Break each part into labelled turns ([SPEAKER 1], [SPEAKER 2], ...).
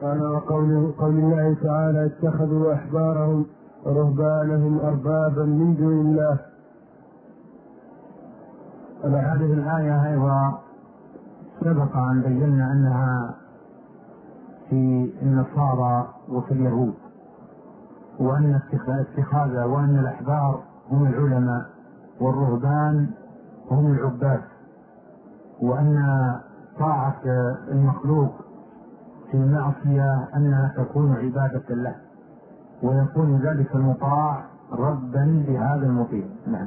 [SPEAKER 1] قال وقول الله تعالى اتخذوا أحبارهم ورهبانهم أربابا من دون الله.
[SPEAKER 2] هذه الآية أيضا سبق أن بينا أنها في النصارى وفي اليهود، وأن وأن الأحبار هم العلماء والرهبان هم العباد، وأن طاعة المخلوق في المعصية أنها تكون عبادة له، ويكون ذلك المطاع ربا لهذا المطيع. نعم.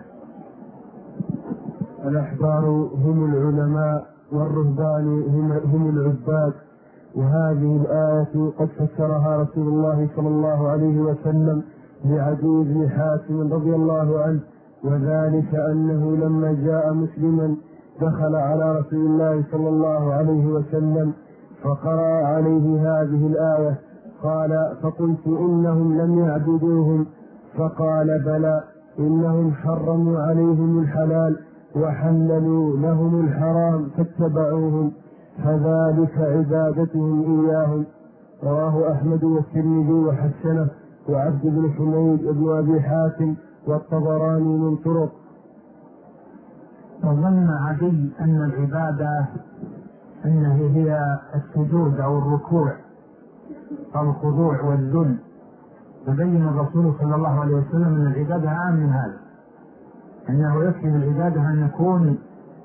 [SPEAKER 1] الأحبار هم العلماء والرهبان هم العباد. وهذه الآية قد فسرها رسول الله صلى الله عليه وسلم لعدي بن حاتم رضي الله عنه، وذلك أنه لما جاء مسلما دخل على رسول الله صلى الله عليه وسلم فقرأ عليه هذه الآية. قال فقلت إنهم لم يعبدوهم، فقال بلى، إنهم حرموا عليهم الحلال وحللوا لهم الحرام فاتبعوهم، فذلك عبادتهم إياهم. رواه أحمد والترمذي وحسنه وعبد بن حميد بن أبي حاتم والطبراني من طرق.
[SPEAKER 2] وظن عدي أن العبادة أنها هي السجود أو الركوع أو الخضوع والذل، فبين الرسول صلى الله عليه وسلم أن العبادة أعم من هذا، أنه يكفي العبادة أن يكون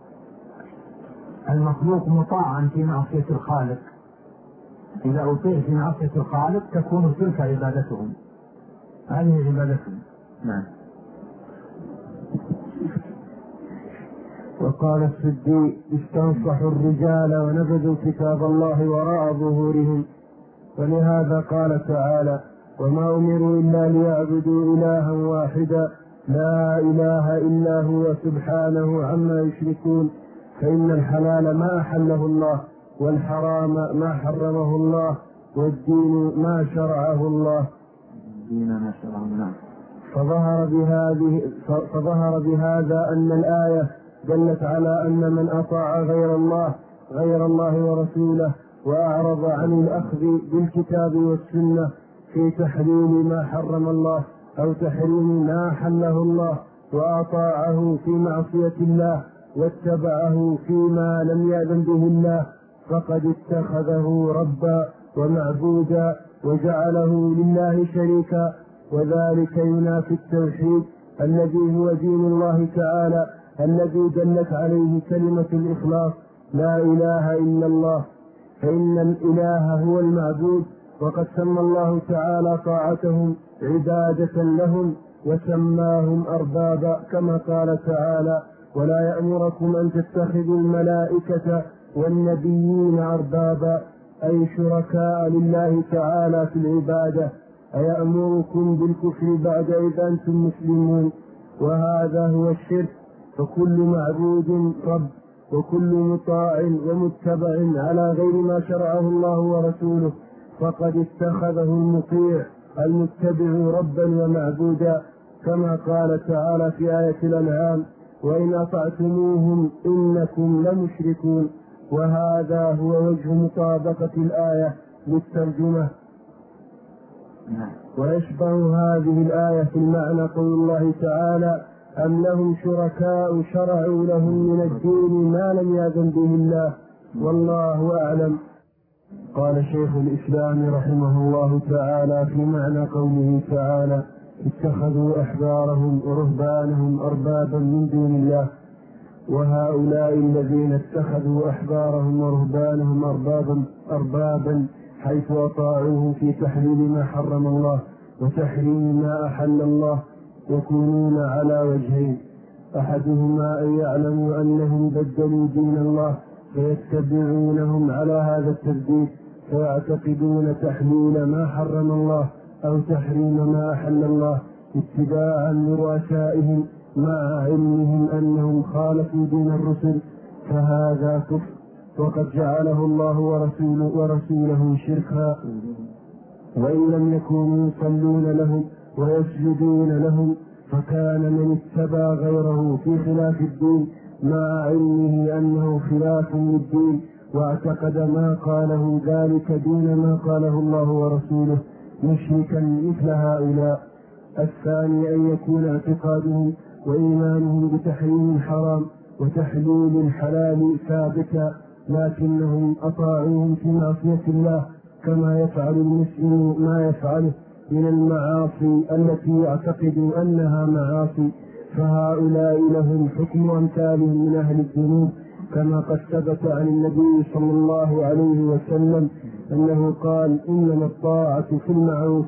[SPEAKER 2] المخلوق مطاعا في معصية الخالق، إذا أطيع في معصية الخالق تكون تلك عبادتهم، هذه عبادتهم. نعم.
[SPEAKER 1] وقال السدي استنصحوا الرجال ونبذوا كتاب الله وراء ظهورهم، ولهذا قال تعالى وما أمروا إلا ليعبدوا إلها واحدا لا إله إلا هو سبحانه عما يشركون، فإن الحلال ما أحله الله والحرام ما حرمه الله والدين ما شرعه الله. فظهر بهذا أن الآية دلت على أن من أطاع غير الله ورسوله وأعرض عن الأخذ بالكتاب والسنة في تحليل ما حرم الله أو تحريم ما حله الله، وأطاعه في معصية الله واتبعه فيما لم يأذن به الله، فقد اتخذه ربا ومعبودا وجعله لله شريكا، وذلك ينافي التوحيد الذي هو دين الله تعالى الذي دلت عليه كلمة الإخلاص لا إله إلا الله، فإن الإله هو المعبود، وقد سمى الله تعالى طاعتهم عبادة لهم وسماهم أربابا، كما قال تعالى ولا يأمركم أن تتخذوا الملائكة والنبيين أربابا، أي شركاء لله تعالى في العبادة، أيأمركم بالكفر بعد إذ أنتم مسلمون، وهذا هو الشرك. فكل معبود رب وكل مطاع ومتبع على غير ما شرعه الله ورسوله فقد اتخذه المطيع المتبع ربا ومعبودا، كما قال تعالى في آية الأنعام وإن أطعتموهم إنكم لمشركون، وهذا هو وجه مطابقة الآية للترجمة. ويشبه هذه الآية في المعنى قول الله تعالى أم لهم شركاء شرعوا لهم من الدين ما لم يأذن به الله والله أعلم. قال شيخ الإسلام رحمه الله تعالى في معنى قوله تعالى اتخذوا أحبارهم ورهبانهم أربابا من دون الله، وهؤلاء الذين اتخذوا أحبارهم ورهبانهم أربابا حيث أطاعوه في تحليل ما حرم الله وتحريم ما أحل الله يكونون على وجهين: أحدهما أن يعلموا أنهم بدلوا دين الله فيتبعونهم على هذا التبديل فيعتقدون تحليل ما حرم الله أو تحريم ما أحل الله اتباعا لرؤسائهم مع علمهم أنهم خالفوا دين الرسل، فهذا كفر وقد جعله الله ورسوله شركا. وإن لم يكونوا يصلون لهم ويسجدون لهم فكان من اتبع غيره في خلاف الدين مع علمه أنه خلاف للدين واعتقد ما قاله ذلك دون ما قاله الله ورسوله مشركا مثل هؤلاء. الثاني أن يكون اعتقادهم وإيمانهم بتحريم الحرام وتحليل الحلال ثابتا، لكنهم أطاعوهم في معصية الله كما يفعل المسلم ما يفعله من المعاصي التي يعتقد أنها معاصي، فهؤلاء لهم حكم أمثالهم من أهل الذنوب، كما قد ثبت عن النبي صلى الله عليه وسلم أنه قال: إنما الطاعة في المعروف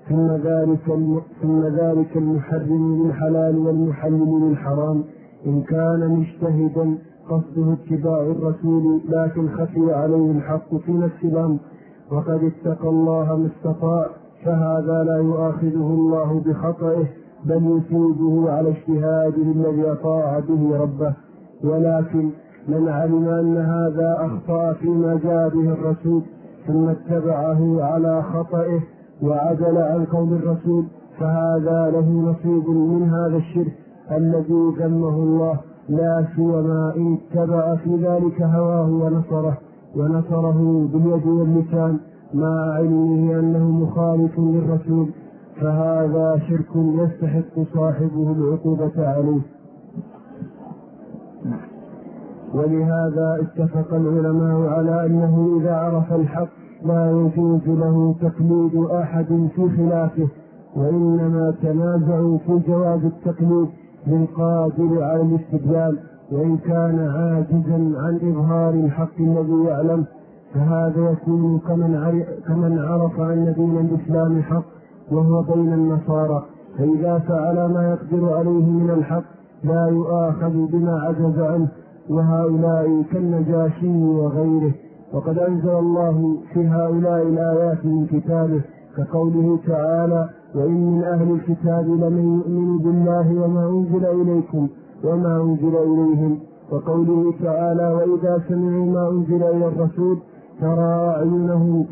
[SPEAKER 1] ثم ذلك المحرم للحلال والمحلل للحرام، إن كان مجتهدا قصده اتباع الرسول لكن خفي عليه الحق في نفس الأمر وقد اتقى الله ما استطاع، فهذا لا يؤاخذه الله بخطئه بل يثيبه على اجتهاده الذي أطاع به ربه. ولكن من علم أن هذا أخطأ فيما جاء به الرسول ثم اتبعه على خطئه وعدل عن قول الرسول، فهذا له نصيب من هذا الشرك الذي ذمه الله، لا سيما إن اتبع في ذلك هواه ونصره باليد واللسان مع علمه أنه مخالف للرسول، فهذا شرك يستحق صاحبه العقوبة عليه. ولهذا اتفق العلماء على أنه إذا عرف الحق لا يجوز له تقليد أحد في خلافه، وإنما تنازعوا في جواز التقليد للقادر على الاستدلال، وإن كان عاجزا عن إظهار الحق الذي يعلم، فهذا يكون كمن عرف أن دين الإسلام حق وهو بين النصارى، فإذا فعل ما يقدر عليه من الحق لا يؤاخذ بما عجز عنه، وهؤلاء كالنجاشي وغيره. وقد أنزل الله في هؤلاء الآيات من كتابه كقوله تعالى: وإن من أهل الكتاب لمن يؤمن بالله وما أنزل إليكم وما أنزل إليهم، وقوله تعالى: وإذا سمعوا ما أنزل إلى الرسول ترى أعينهم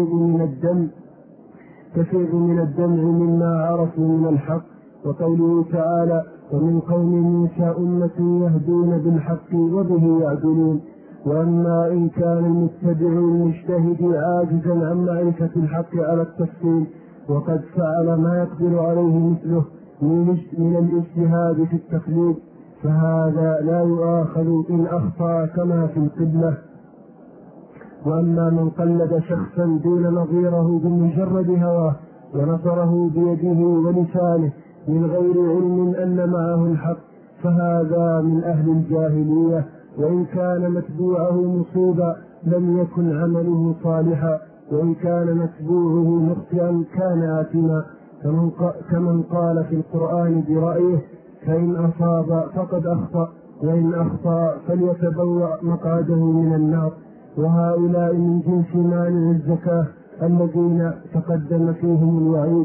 [SPEAKER 1] تفيض من الدمع مما عرفوا من الحق، وقوله تعالى: ومن قوم موسى أمة يهدون بالحق وبه يعدلون. وأما إن كان المتبع المجتهد عاجزا عن معرفة الحق على التفصيل وقد فعل ما يقدر عليه مثله من الاجتهاد في التقليد، فهذا لا يؤاخذ إن أخطأ كما في القبلة. وأما من قلد شخصا دون نظيره بمجرد هواه ونصره بيده ولسانه من غير علم أن معه الحق، فهذا من أهل الجاهلية، وإن كان متبوعه مصيبا لم يكن عمله صالحا، وإن كان متبوعه مخطئا كان آثما، كمن قال في القرآن برأيه: فإن أصاب فقد أخطأ وإن أخطأ فليتبوأ مقعده من النار. وهؤلاء من جنس مانع الزكاة الذي تقدم فيهم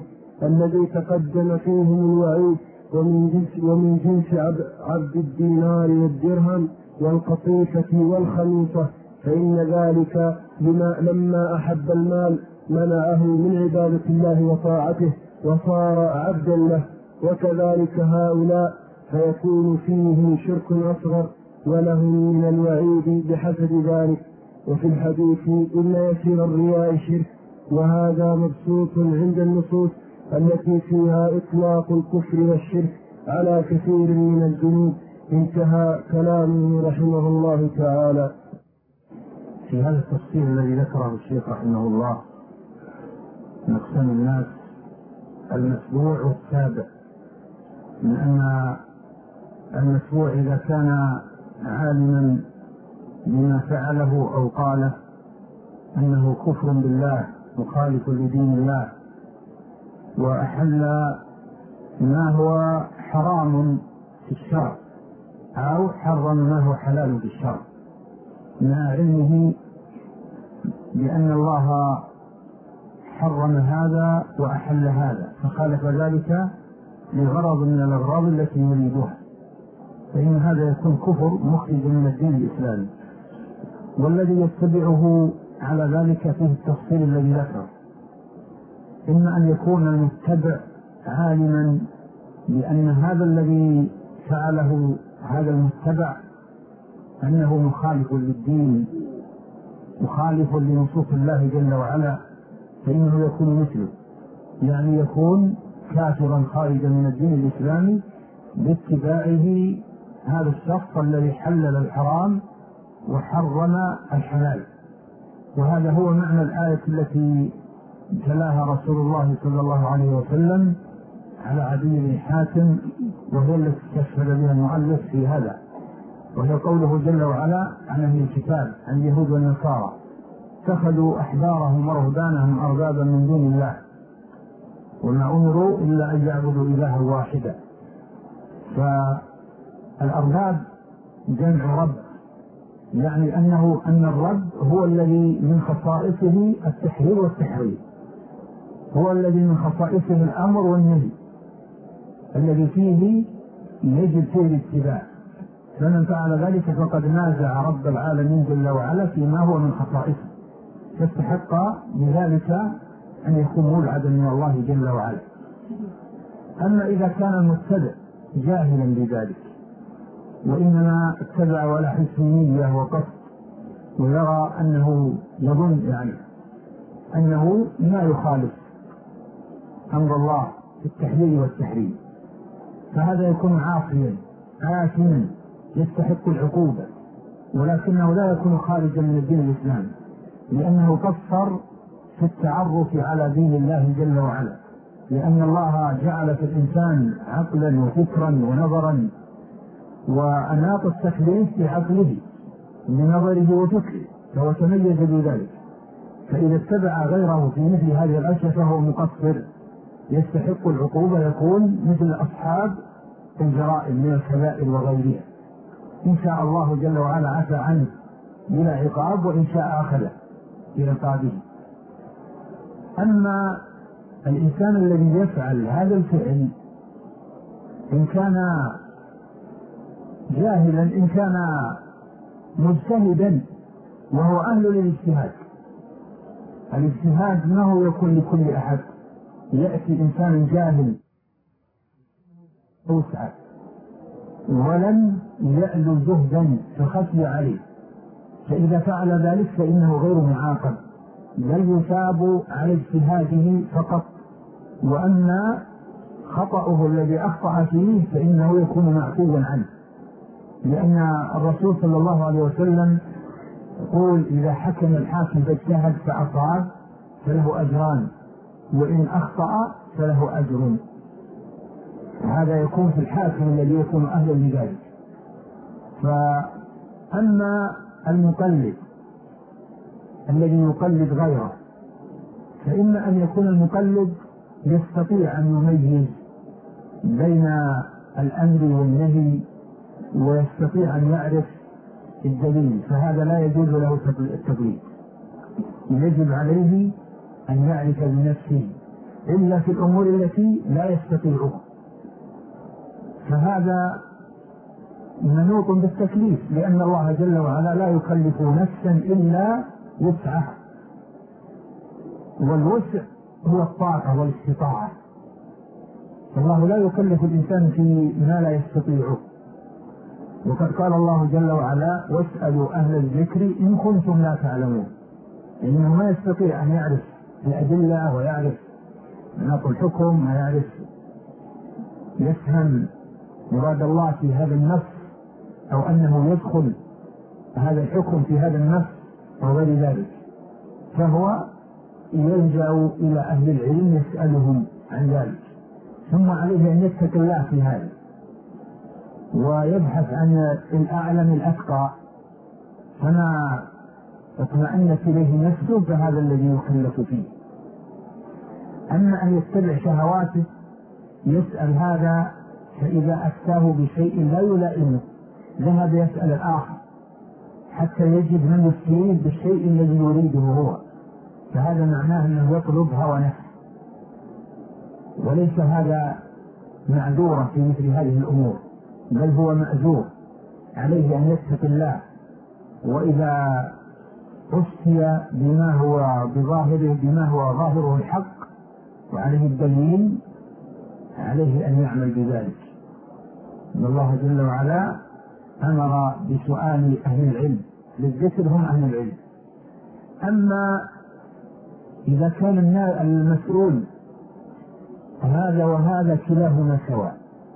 [SPEAKER 1] الوعيد ومن جنس عبد الدينار والدرهم والقطيفة والخميصة، فإن ذلك لما أحب المال منعه من عبادة الله وطاعته وصار عبدا له، وكذلك هؤلاء فيكون فيه شرك أصغر ولهم من الوعيد بحسب ذلك. وفي الحديث: إن يسير الرياء شرك، وهذا مبسوط عند النصوص التي فيها إطلاق الكفر والشرك على كثير من الذنوب. انتهى كلامه رحمه الله تعالى.
[SPEAKER 2] في هذا التفصيل الذي ذكره الشيخ رحمه الله من أقسام الناس المتبوع والتابع، من أن المتبوع إذا كان عالما بما فعله أو قاله أنه كفر بالله مخالف لدين الله وأحل ما هو حرام في الشرع أو حرم ما هو حلال في الشرع مع علمه بأن الله حرم هذا وأحل هذا، فخالف ذلك لغرض من الأغراض التي يريدها، فإن هذا يكون كفر مخرج من الدين الإسلامي. والذي يتبعه على ذلك فيه التفصيل الذي ذكره، إما أن يكون المتبع عالما بأن هذا الذي فعله هذا المتبع أنه مخالف للدين مخالف لنصوص الله جل وعلا فإنه يكون مثله، يعني يكون كافرا خارجا من الدين الإسلامي باتباعه هذا الشخص الذي حلل الحرام وحرم الحلال. وهذا هو معنى الآية التي تلاها رسول الله صلى الله عليه وسلم على عدي بن حاتم، وهي التي استشهد بها المؤلف في هذا، وهي قوله جل وعلا عن أهل الكتاب عن اليهود والنصارى اتخذوا أحبارهم ورهبانهم أربابا من دون الله وما أمروا إلا أن يعبدوا إلها واحدا. فالأرباب جمع رب، يعني أن الرب هو الذي من خصائصه التحليل والتحريم، هو الذي من خصائصه الأمر والنهي الذي فيه يجب فيه الاتباع، فمن فعل ذلك فقد نازع رب العالمين جل وعلا فيما هو من خصائصه، فاستحق بذلك أن يكون مبعدا من الله جل وعلا. أما إذا كان المبتدع جاهلا بذلك وإنما اتبع ولا حسنية وقصد ويرى أنه يظن يعني أنه لا يخالف أمر الله في التحليل والتحريم، فهذا يكون عاصيا آثما يستحق العقوبة، ولكنه لا يكون خارجا من الدين الإسلامي، لأنه قصر في التعرف على دين الله جل وعلا، لأن الله جعل في الإنسان عقلا وفكرا ونظرا، وأناط التكليف بعقله بنظره وفكره، فهو تميز بذلك. فإذا اتبع غيره في مثل هذه الأشياء فهو مقصر يستحق العقوبة، يكون مثل أصحاب الجرائم من الكبائر وغيرها، إن شاء الله جل وعلا عفى عنه بلا عقاب، وإن شاء أخذه بعقابه. أما الإنسان الذي يفعل هذا الفعل إن كان جاهلا إن كان مجتهدا وهو أهل للاجتهاد، الاجتهاد ما هو يكون لكل أحد، يأتي إنسان جاهل أوسع ولم يأل جهدا فخفي عليه، فإذا فعل ذلك فإنه غير معاقب، بل يثاب على اجتهاده فقط، وأما خطأه الذي أخطأ فيه فإنه يكون معفوا عنه، لأن الرسول صلى الله عليه وسلم يقول إذا حكم الحاكم فاجتهد فأصاب فله أجران، وإن أخطأ فله أجر. هذا يكون في الحاكم الذي يكون أهلا لذلك. فأما المقلد الذي يقلد غيره فإما أن يكون المقلد يستطيع أن يميز بين الأمر والنهي ويستطيع أن يعرف الدليل، فهذا لا يجوز له التقليد، يجب عليه أن يعرف بنفسه إلا في الأمور التي لا يستطيعها، فهذا منوط بالتكليف، لأن الله جل وعلا لا يكلف نفسا إلا وسعها، والوسع هو الطاقة والاستطاعة، فالله لا يكلف الإنسان في ما لا يستطيعه. وقد قال الله جل وعلا واسألوا أهل الذكر إن كنتم لا تعلمون، إنه ما يستطيع أن يعرف الأدلة ويعرف مناط الحكم ويعرف يفهم مراد الله في هذا النص، أو أنه يدخل هذا الحكم في هذا النص أو غير ذلك، فهو يلجأ إلى أهل العلم يسألهم عن ذلك، ثم عليه أن يتقي الله في هذا ويبحث عن الأعلم الأتقى، فما اطمأنت إليه نفسه فهذا الذي يكلف فيه. أما أن يتبع شهواته يسأل هذا، فإذا أفتاه بشيء لا يلائمه ذهب يسأل الآخر حتى يجد من يفتيه بالشيء الذي يريده هو، فهذا معناه أنه يطلب هوى نفسه، وليس هذا معذورا في مثل هذه الأمور، بل هو مأذور، عليه أن يتقي الله، وإذا أفتي بما هو بظاهره بما هو ظاهره الحق وعليه الدليل عليه أن يعمل بذلك. إن الله جل وعلا أمر بسؤال أهل العلم، للذكر هم أهل العلم، أما إذا كان المسؤول هذا وهذا كلاهما سواء،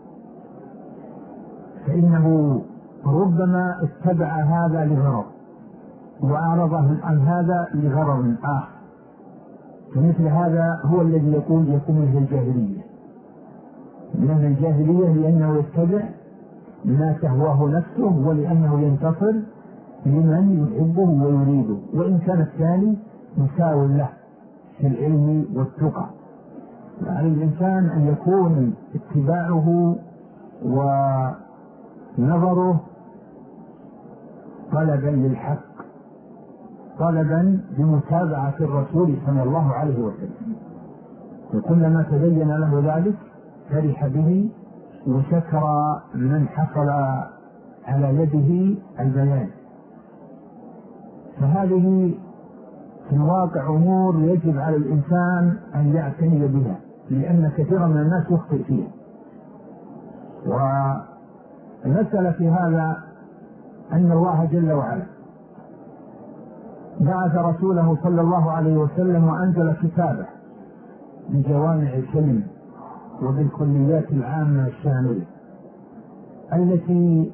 [SPEAKER 2] فإنه ربما اتبع هذا لغرض وأعرضه عن هذا لغرض آخر، فمثل هذا هو الذي يكون من الجاهلية. من الجاهلية لأنه يتبع ما تهواه نفسه ولأنه ينتصر لمن يحبه ويريده، وإن كان الثاني مساو له في العلم والتقى. على الإنسان أن يكون اتباعه ونظره طلبا للحق، طلبا بمتابعة الرسول صلى الله عليه وسلم، وكلما تبين له ذلك فرح به وشكر من حصل على يده البيان. فهذه في الواقع أمور يجب على الإنسان أن يعتني بها، لأن كثيرا من الناس يخطئ فيها. والمسألة في هذا أن الله جل وعلا بعث رسوله صلى الله عليه وسلم وأنزل كتابه بجوامع الكلم وبالكليات العامة الشاملة التي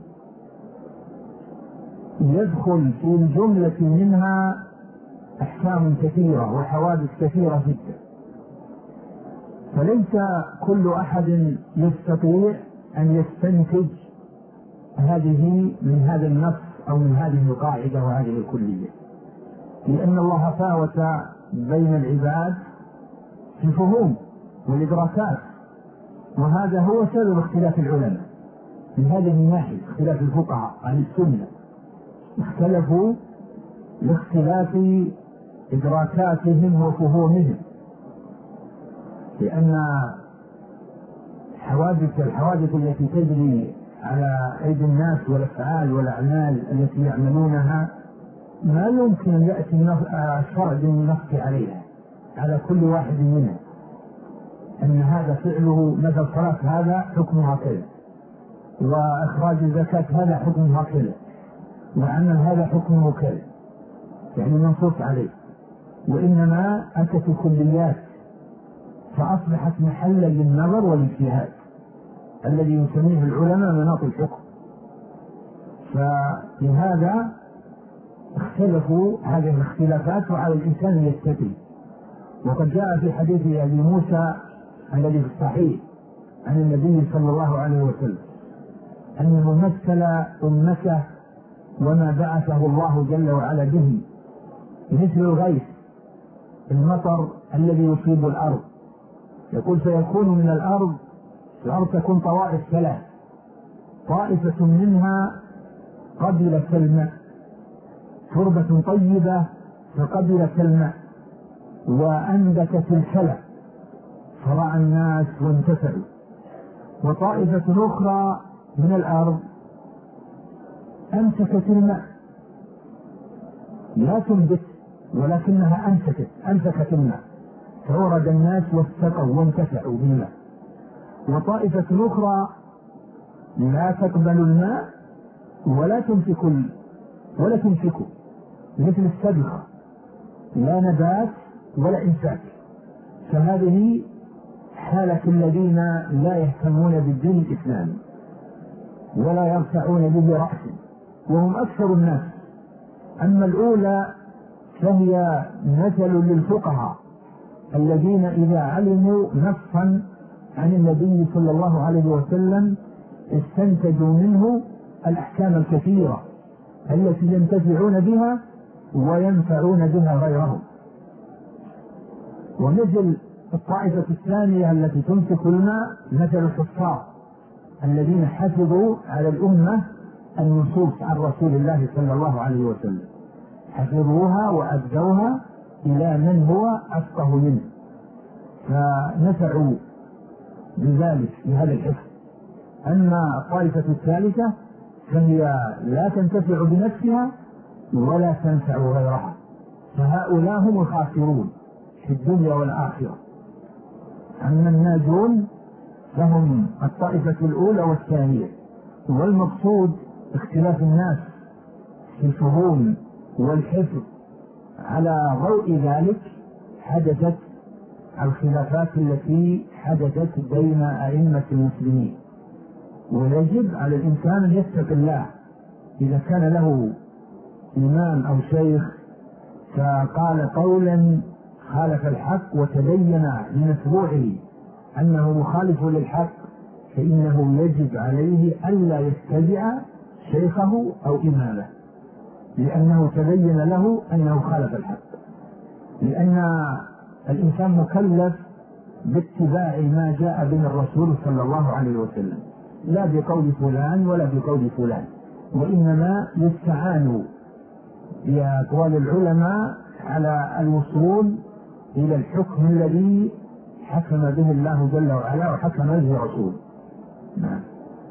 [SPEAKER 2] يدخل في الجملة منها أحكام كثيرة وحوادث كثيرة جدا، فليس كل أحد يستطيع أن يستنتج هذه من هذا النص أو من هذه القاعدة وهذه الكلية، لأن الله فاوت بين العباد في الفهوم والإدراكات، وهذا هو سبب اختلاف العلماء. من هذه الناحية اختلاف الفقهاء عن السنة اختلفوا لاختلاف إدراكاتهم وفهومهم، لأن الحوادث التي تجري على أيدي الناس والأفعال والأعمال التي يعملونها ما يمكن أن يأتي الشرع بالنص عليها على كل واحد منها، أن هذا فعله مثل صلاة هذا حكمها كذا، وإخراج الزكاة هذا حكمها كذا، وعمل هذا حكمه كذا، يعني منصوص عليه، وإنما أتت الكليات فأصبحت محلا للنظر والاجتهاد الذي يسميه العلماء مناط الحكم. فلهذا اختلفوا هذه الاختلافات، وعلى الإنسان أن يتقي. وقد جاء في حديث أبي موسى الذي في الصحيح عن النبي صلى الله عليه وسلم أنه مثل أمته وما بعثه الله جل وعلا به مثل الغيث المطر الذي يصيب الأرض، يقول فيكون من الأرض تكون طوائف ثلاث، طائفة منها قبلت الماء، تربة طيبة فقبلت الماء وأنبتت الكلى فرعى الناس وانتفعوا، وطائفة أخرى من الأرض أمسكت الماء لا تنبت ولكنها أمسكت الماء فورد الناس واستقوا وانتفعوا بالماء، وطائفة أخرى لا تقبل الماء ولا تمسك مثل السبخة، لا نبات ولا إمساك. فهذه حالة الذين لا يهتمون بالدين الإسلامي ولا يرفعون به رأسا، وهم أكثر الناس. أما الأولى فهي مثل للفقهاء الذين إذا علموا نصا عن النبي صلى الله عليه وسلم استنتجوا منه الأحكام الكثيرة التي ينتفعون بها وينفعون بها غيرهم. ومثل الطائفة الثانية التي تمسك الماء مثل الحفاظ الذين حفظوا على الأمة النصوص عن رسول الله صلى الله عليه وسلم، حفظوها وأدوها إلى من هو أفقه منه، فنفعوا بذلك في هذا الحفظ. أما الطائفة الثالثة فهي لا تنتفع بنفسها ولا تنفع غيرها، فهؤلاء هم الخاسرون في الدنيا والآخرة. أما الناجون فهم الطائفة الأولى والثانية. والمقصود اختلاف الناس في الفهوم والحفظ على ضوء ذلك حدثت الخلافات التي حدثت بين أئمة المسلمين. ويجب على الإنسان أن يتقي الله إذا كان له إمام أو شيخ فقال قولا خالف الحق وتبين من أتبوعه أنه مخالف للحق، فإنه يجب عليه ألا يتبع شيخه أو إمامه، لأنه تبين له أنه خالف الحق، لأن الإنسان مكلف باتباع ما جاء به الرسول صلى الله عليه وسلم، لا بقول فلان ولا بقول فلان، وإنما يستعان بأقوال العلماء على الوصول إلى الحكم الذي حكم به الله جل وعلا وحكم به رسوله. نعم.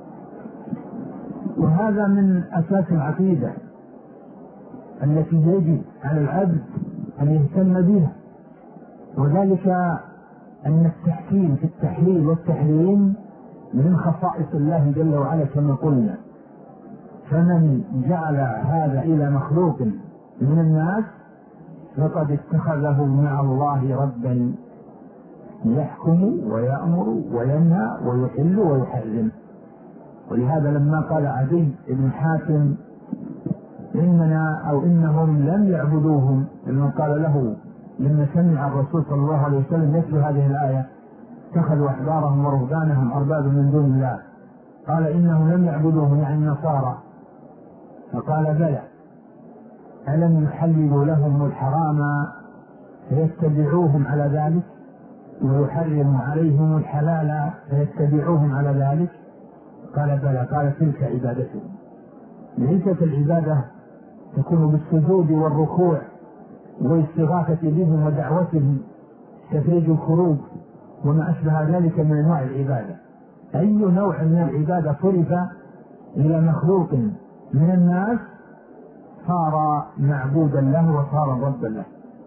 [SPEAKER 2] وهذا من أساس العقيدة التي يجب على العبد أن يهتم بها، وذلك أن التحكيم في التحليل والتحريم من خصائص الله جل وعلا كما قلنا، فمن جعل هذا إلى مخلوق من الناس فقد اتخذه مع الله ربا يحكم ويأمر وينهى ويحل ويحرم. ولهذا لما قال عدي بن حاتم إننا أو إنهم لم يعبدوهم، لما قال له لما سمع الرسول صلى الله عليه وسلم يتلو هذه الآية اتخذوا أحبارهم ورهبانهم أربابا من دون الله، قال إنهم لم يعبدوهم يعني النصارى، فقال بلى ألم يحللوا لهم الحرام فيتبعوهم على ذلك ويحرم عليهم الحلال فيتبعوهم على ذلك؟ قال بلى. قال تلك عبادتهم. ليست العبادة تكون بالسجود والركوع والاستغاثة بهم ودعوتهم تفريج الكروب وما أشبه ذلك من أنواع العبادة. أي نوع من العبادة صرف إلى مخلوق من الناس صار معبودا له وصار ربا له.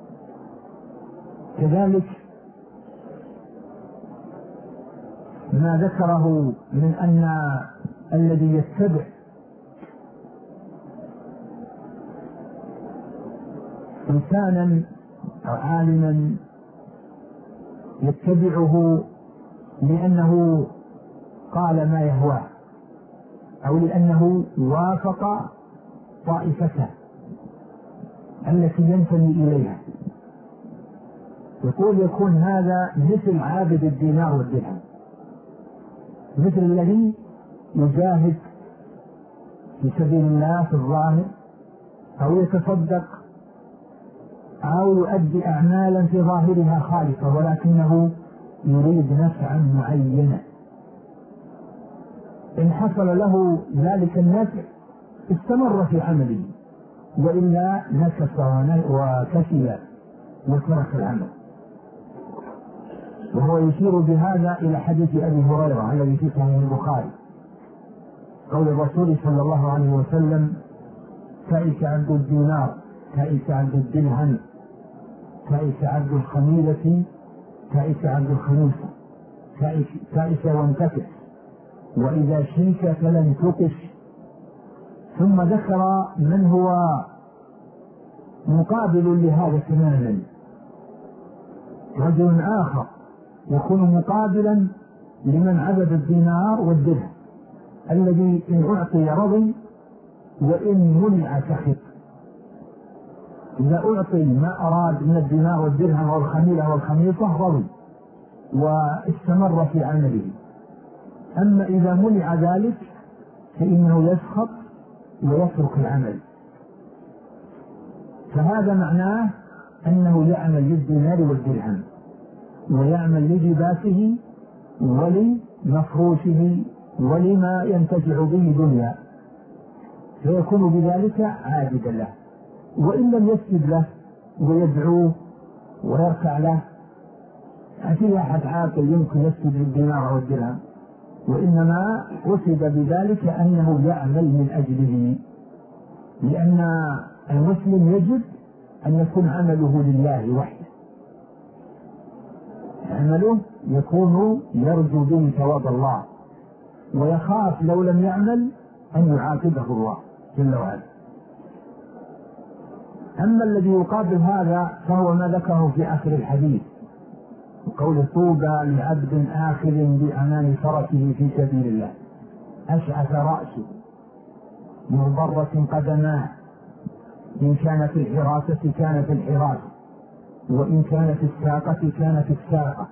[SPEAKER 2] كذلك ما ذكره من أن الذي يتبع إنسانا أو عالما يتبعه لأنه قال ما يهواه أو لأنه وافق طائفته التي ينتمي إليها، يقول يكون هذا مثل عابد الدينار والدرهم، مثل الذي يجاهد في سبيل الله في الظاهر أو يتصدق أو يؤدي أعمالا في ظاهرها خالصة ولكنه يريد نفعا معينا. إن حصل له ذلك النفع استمر في عمله، وإلا نكص وكسل وترك العمل. وهو يشير بهذا إلى حديث أبي هريرة الذي في صحيح البخاري قول الرسول صلى الله عليه وسلم تعس عبد الدينار تعس عبد الدرهم تعس عبد الخميلة تعس عبد الخميسة تعس وانتكس وإذا شيك فلن تقش. ثم ذكر من هو مقابل لهذا تماما، رجل آخر يكون مقابلا لمن عبد الدينار والدرهم، الذي إن أعطي رضي وإن منع سخط. إذا أعطي ما أراد من الدينار والدرهم والخميلة والخميصة رضي واستمر في عمله، أما إذا منع ذلك فإنه يسخط ويترك العمل. فهذا معناه أنه يعمل للدينار والدرهم ويعمل لجباسه ولمفروشه ولما ينتفع به دنيا، فيكون بذلك عابدا له. وإن لم يسجد له ويدعوه ويركع له، في أحد عاقل يمكن يسجد للدينار والدرهم، وإنما قصد بذلك أنه يعمل من أجله، لأن المسلم يجب أن يكون عمله لله وحده، عمله يكون يرجو به ثواب الله ويخاف لو لم يعمل أن يعاقبه الله جل وعلا. أما الذي يقابل هذا فهو ما ذكره في آخر الحديث، قول طوبى لعبد آخذ بأمان فرسه في سبيل الله أشعث رأسه مغبرة قدماه، إن كان في الحراسة كان في الحراسة، وإن كان في الساقة كان في الساقة،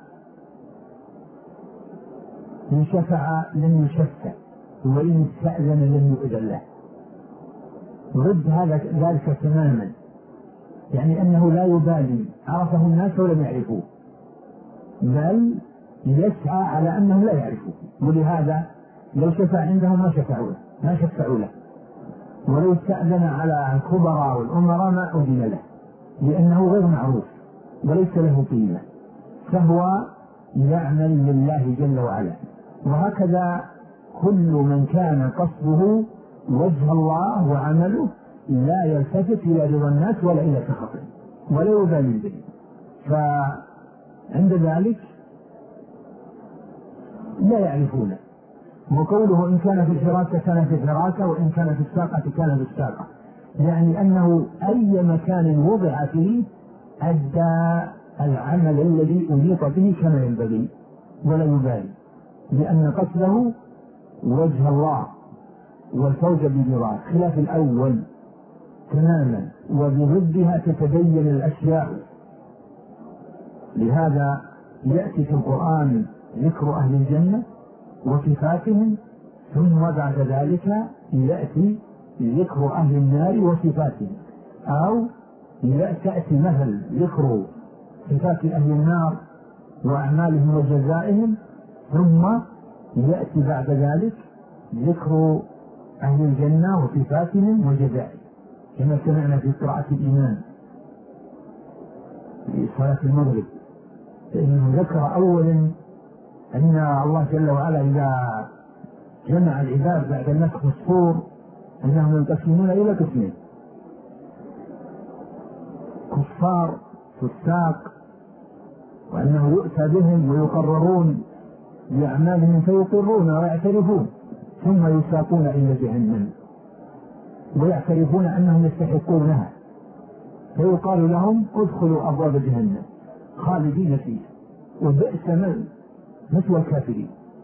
[SPEAKER 2] إن شفع لم يشفع، وإن استأذن لم يؤذن له. ضد ذلك تماما، يعني أنه لا يبالي عرفه الناس ولم يعرفوه، بل يسعى على أنه لا يعرفوه. ولهذا لو شفع عندهم ما شفعوا له، ولو استأذن على الكبراء والأمراء ما أذن له، لأنه غير معروف وليس له قيمة، فهو يعمل لله جل وعلا. وهكذا كل من كان قصده وجه الله وعمله لا يلتفت إلى رضا الناس ولا إلى سخطهم ولا يبالي به، فعند ذلك لا يعرفونه. وقوله إن كان في الحراسة كان في الحراسة، وإن كان في الساقة كان في الساقة، يعني أنه أي مكان وضع فيه أدى العمل الذي أحيط به كما ينبغي ولا يبالي، لأن قصده وجه الله والفوز برضاه، خلاف الأول تماما، وبضدها تتبين الأشياء. لهذا يأتي في القرآن ذكر أهل الجنة وصفاتهم، ثم بعد ذلك يأتي ذكر أهل النار وصفاتهم، أو تأتي مثل ذكر صفات أهل النار وأعمالهم وجزائهم، ثم يأتي بعد ذلك ذكر أهل الجنة وصفاتهم وجزائهم، كما سمعنا في قراءة الإمام في صلاة المغرب، فإنه ذكر أولا أن الله جل وعلا إذا جمع العباد بعد النفخ الصور أنهم ينقسمون إلى قسمين: كفار فساق، وأنه يؤتى بهم ويقررون بأعمالهم فيقرون ويعترفون، ثم يساقون إلى جهنم ويعترفون أنهم يستحقونها، فيقال لهم ادخلوا أبواب جهنم خالدين فيها وبئس مثوى الكافرين.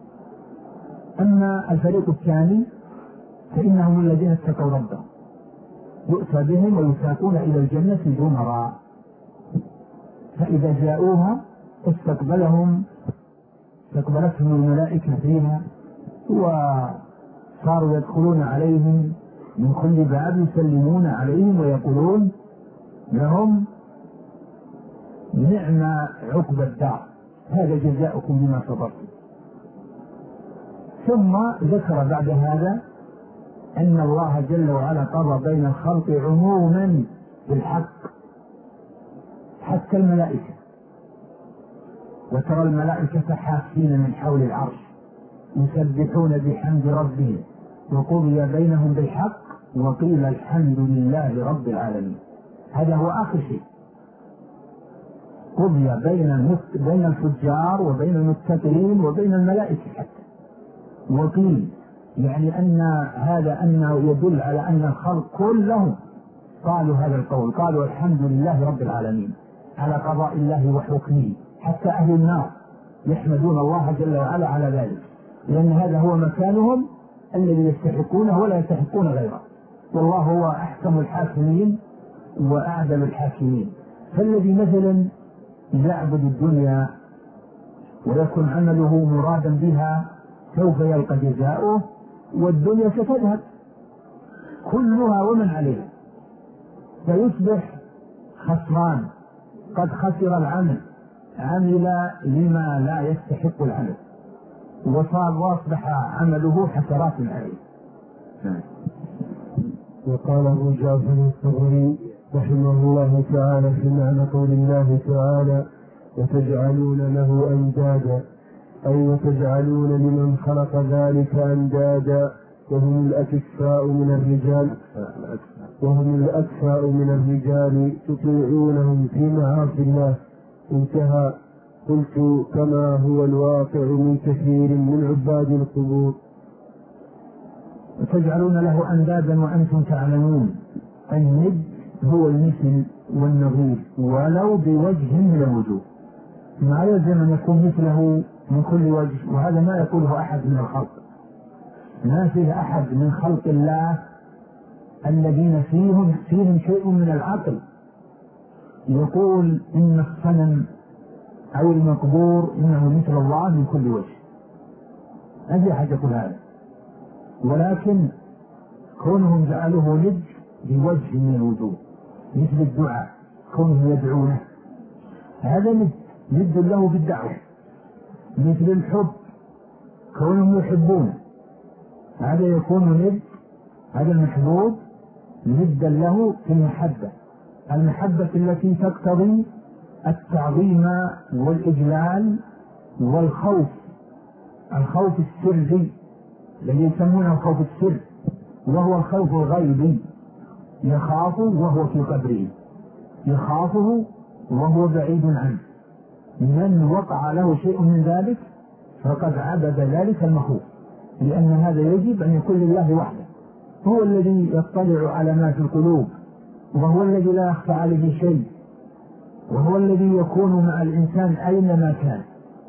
[SPEAKER 2] أما الفريق الثاني فإنهم الذين اتقوا ربهم، يؤتى بهم ويساقون إلى الجنة زمرا، فإذا جاءوها استقبلتهم الملائكة فيها، وصاروا يدخلون عليهم من كل باب يسلمون عليهم ويقولون لهم نعم عقبى الدار، هذا جزاؤكم بما صبرتم. ثم ذكر بعد هذا أن الله جل وعلا قضى بين الخلق عموما بالحق حتى الملائكة، وترى الملائكة حافين من حول العرش يسبحون بحمد ربهم وقضي بينهم بالحق وقيل الحمد لله رب العالمين. هذا هو آخر شيء، قضي بين الفجار وبين المتقين وبين الملائكة حتى، وقيل يعني أن هذا أنه يدل على أن الخلق كلهم قالوا هذا القول، قالوا الحمد لله رب العالمين على قضاء الله وحكمه، حتى أهل النار يحمدون الله جل وعلا على ذلك، لأن هذا هو مكانهم الذي يستحقونه ولا يستحقون غيره، والله هو أحكم الحاكمين وأعدل الحاكمين. فالذي مثلا يعبد الدنيا ويكون عمله مرادا بها سوف يلقى جزاؤه، والدنيا ستذهب كلها ومن عليها، فيصبح خسران، قد خسر العمل، عمل لما لا يستحق العمل، وأصبح عمله حسرات عليه.
[SPEAKER 1] وقال أبو جعفر الطبري رحمه الله تعالى في معنى قول الله تعالى وتجعلون له أندادا، أي وتجعلون لمن خلق ذلك أندادا، وهم الأكفاء من الرجال تطيعونهم في معاصي الله. انتهى. قلت كما هو الواقع من كثير من عباد القبور.
[SPEAKER 2] وتجعلون له أندادا وأنتم تعلمون، الند هو المثل والنظير ولو بوجه من الوجوه، ما يلزم أن يكون مثله من كل وجه، وهذا ما يقوله أحد من الخلق. ما فيه أحد من خلق الله الذين فيهم شيء من العقل يقول إن الصنم أو المقبور إنه مثل الله من كل وجه، ما في أحد يقول هذا. ولكن كونهم جعلوه ند بوجه من الوجوه، مثل الدعاء كونهم يدعونه هذا ند له بالدعوة، مثل الحب كونهم يحبون هذا يكون ند، هذا المحبوب ندا له في المحبة، المحبة التي تقتضي التعظيم والإجلال والخوف، الخوف السري الذي يسمونه خوف السر، وهو الخوف الغيبي، يخاف وهو في قبره، يخافه وهو بعيد عنه. من وقع له شيء من ذلك فقد عبد ذلك المخوف، لأن هذا يجب أن يكون لله وحده، هو الذي يطلع على ما في القلوب، وهو الذي لا يخفى عليه شيء، وهو الذي يكون مع الإنسان أينما كان،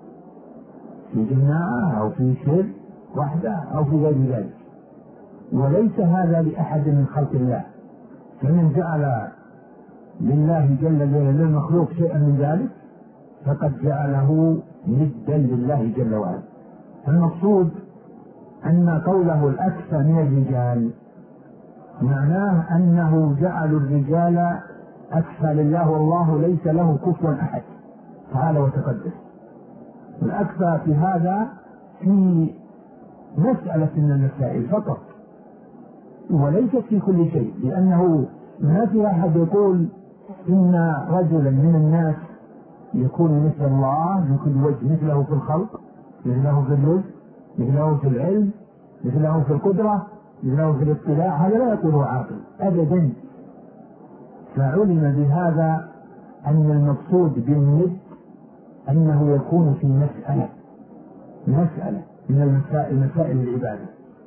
[SPEAKER 2] في جماعة أو في سر وحده أو في غير ذلك، وليس هذا لأحد من خلق الله. فمن جعل لله جل جلاله للمخلوق شيئا من ذلك فقد جعله ندا لله جل وعلا. المقصود أن قوله الأكثر من الرجال معناه أنه جعلوا الرجال أكثر لله، والله ليس له كفوا أحد تعالى وتقدس. الأكثر في هذا في مسألة من المسائل فقط، وليست في كل شيء، لأنه ما في أحد يقول إن رجلا من الناس يكون مثل الله من كل وجه، مثله في الخلق، مثله في الرزق، مثله في العلم، مثله في القدرة، مثله في الاطلاع، هذا لا يقوله عاقل أبدا. فعلم بهذا أن المقصود بالند أنه يكون في مسألة من مسائل العبادة.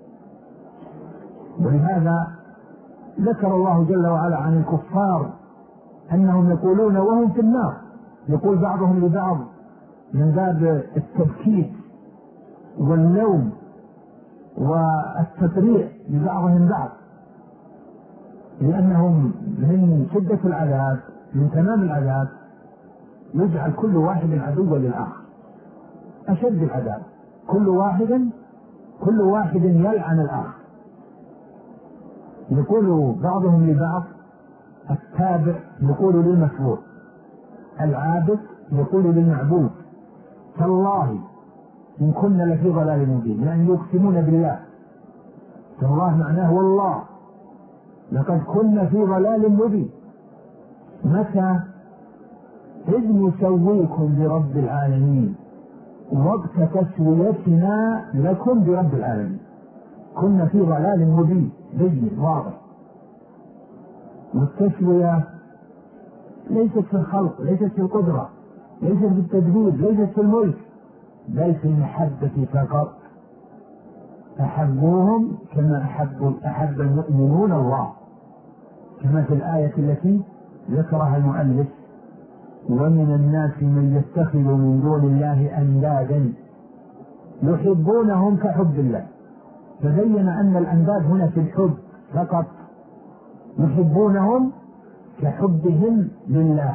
[SPEAKER 2] ولهذا ذكر الله جل وعلا عن الكفار أنهم يقولون وهم في النار، يقول بعضهم لبعض من باب التبكيت واللوم والتطريع لبعضهم بعض، لأنهم من شدة العذاب، من تمام العذاب، يجعل كل واحد عدوا للآخر، أشد العذاب، كل واحد يلعن الآخر. يقول بعضهم لبعض، التابع يقول للمتبوع، العابد يقول للمعبود تالله إن كنا لفي ضلال مبين، يعني يقسمون بالله، تالله معناه والله لقد كنا في ضلال مبين. متى؟ إذ نسويكم برب العالمين وقت تسويتنا لكم برب العالمين، كنا في ضلال مبين بين واضح. والتسوية ليست في الخلق، ليست في القدرة، ليست في التدبير، ليست في الملك، بل في المحبة فقط. أحبوهم كما أحب المؤمنون الله، كما في الآية التي ذكرها المؤلف: ومن الناس من يتخذ من دون الله أندادا يحبونهم كحب الله. فبين أن الأنداد هنا في الحب فقط، يحبونهم كحبهم لله،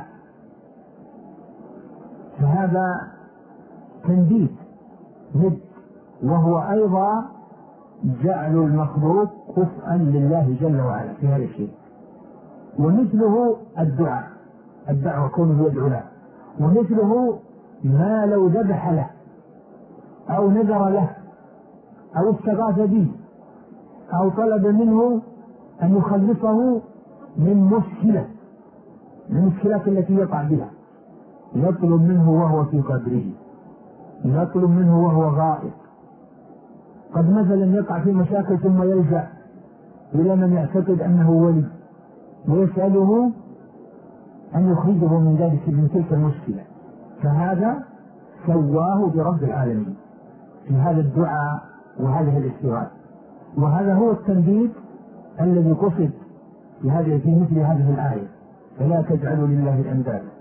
[SPEAKER 2] فهذا تنديد ند، وهو أيضا جعل المخلوق كفءا لله جل وعلا في هذا الشيء. ومثله الدعوة كونه يدعو له، ومثله ما لو ذبح له أو نذر له أو استغاث به أو طلب منه أن يخلصه من مشكلة من المشكلات التي يقع بها، يطلب منه وهو في قبره، يطلب منه وهو غائب، قد مثلا يقع في مشاكل ثم يلجأ إلى من يعتقد أنه ولي ويسأله أن يخرجه من ذلك من تلك المشكلة، فهذا سواه برب العالمين في هذا الدعاء وهذه الاستغاثة. وهذا هو التنديد الذي قصد في مثل هذه الآية، فلا تجعلوا لله أندادا.